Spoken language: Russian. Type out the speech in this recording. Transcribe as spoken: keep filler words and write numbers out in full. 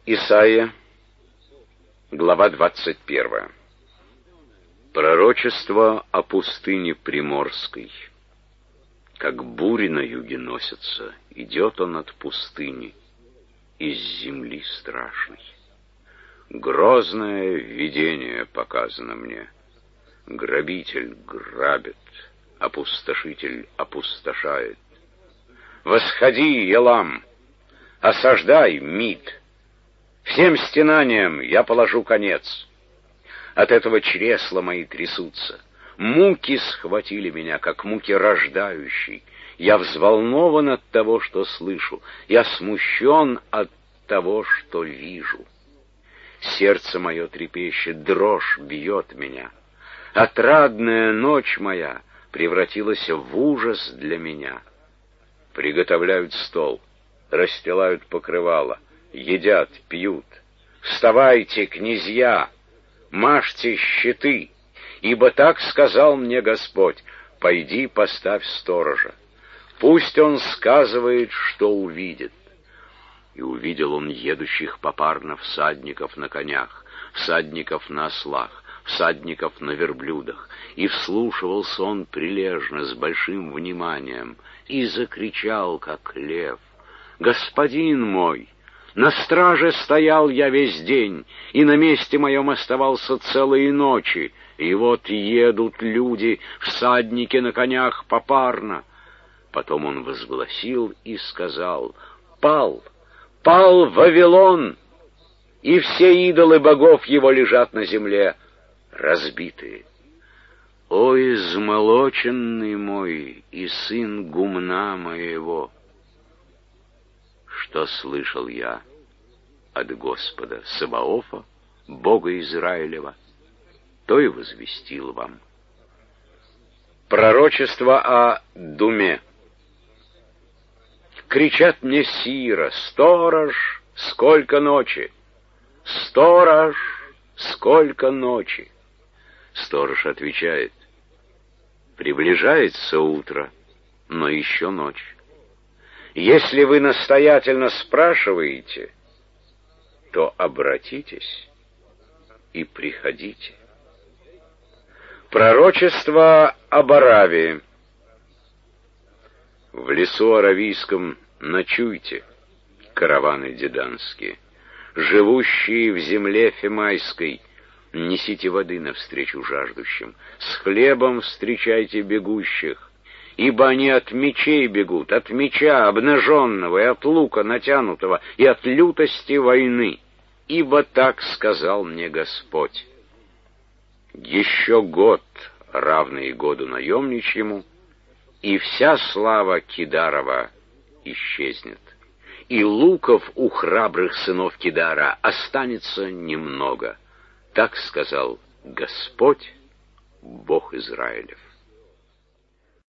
Исайя, глава двадцать первая. Пророчество о пустыне Приморской. Как бури на юге носятся, идет он от пустыни, из земли страшной. Грозное видение показано мне. Грабитель грабит, опустошитель опустошает. Восходи, Елам, осаждай, Мид. Всем стенаниям я положу конец. От этого чресла мои трясутся. Муки схватили меня, как муки рождающей. Я взволнован от того, что слышу. Я смущен от того, что вижу. Сердце мое трепещет, дрожь бьет меня. Отрадная ночь моя превратилась в ужас для меня. Приготовляют стол, расстилают покрывало, едят, пьют. Вставайте, князья, мажьте щиты, ибо так сказал мне Господь: пойди, поставь сторожа. Пусть он сказывает, что увидит. И увидел он едущих попарно всадников на конях, всадников на ослах, всадников на верблюдах, и вслушивался он прилежно, с большим вниманием, и закричал, как лев: «Господин мой! На страже стоял я весь день, и на месте моем оставался целые ночи, и вот едут люди, всадники на конях попарно». Потом он возгласил и сказал: «Пал, пал Вавилон, и все идолы богов его лежат на земле, разбитые. О, измолоченный мой и сын гумна моего! Что слышал я от Господа Саваофа, Бога Израилева, то и возвестил вам». Пророчество о Думе. Кричат мне сиро: «Сторож, сколько ночи! Сторож, сколько ночи!» Сторож отвечает: «Приближается утро, но еще ночь. Если вы настоятельно спрашиваете, то обратитесь и приходите». Пророчество об Аравии. В лесу аравийском ночуйте, караваны деданские, живущие в земле фемайской, несите воды навстречу жаждущим, с хлебом встречайте бегущих, ибо они от мечей бегут, от меча обнаженного и от лука натянутого, и от лютости войны, ибо так сказал мне Господь. Еще год, равный году наемничьему, и вся слава Кидарова исчезнет, и луков у храбрых сынов Кидара останется немного. Так сказал Господь, Бог Израилев.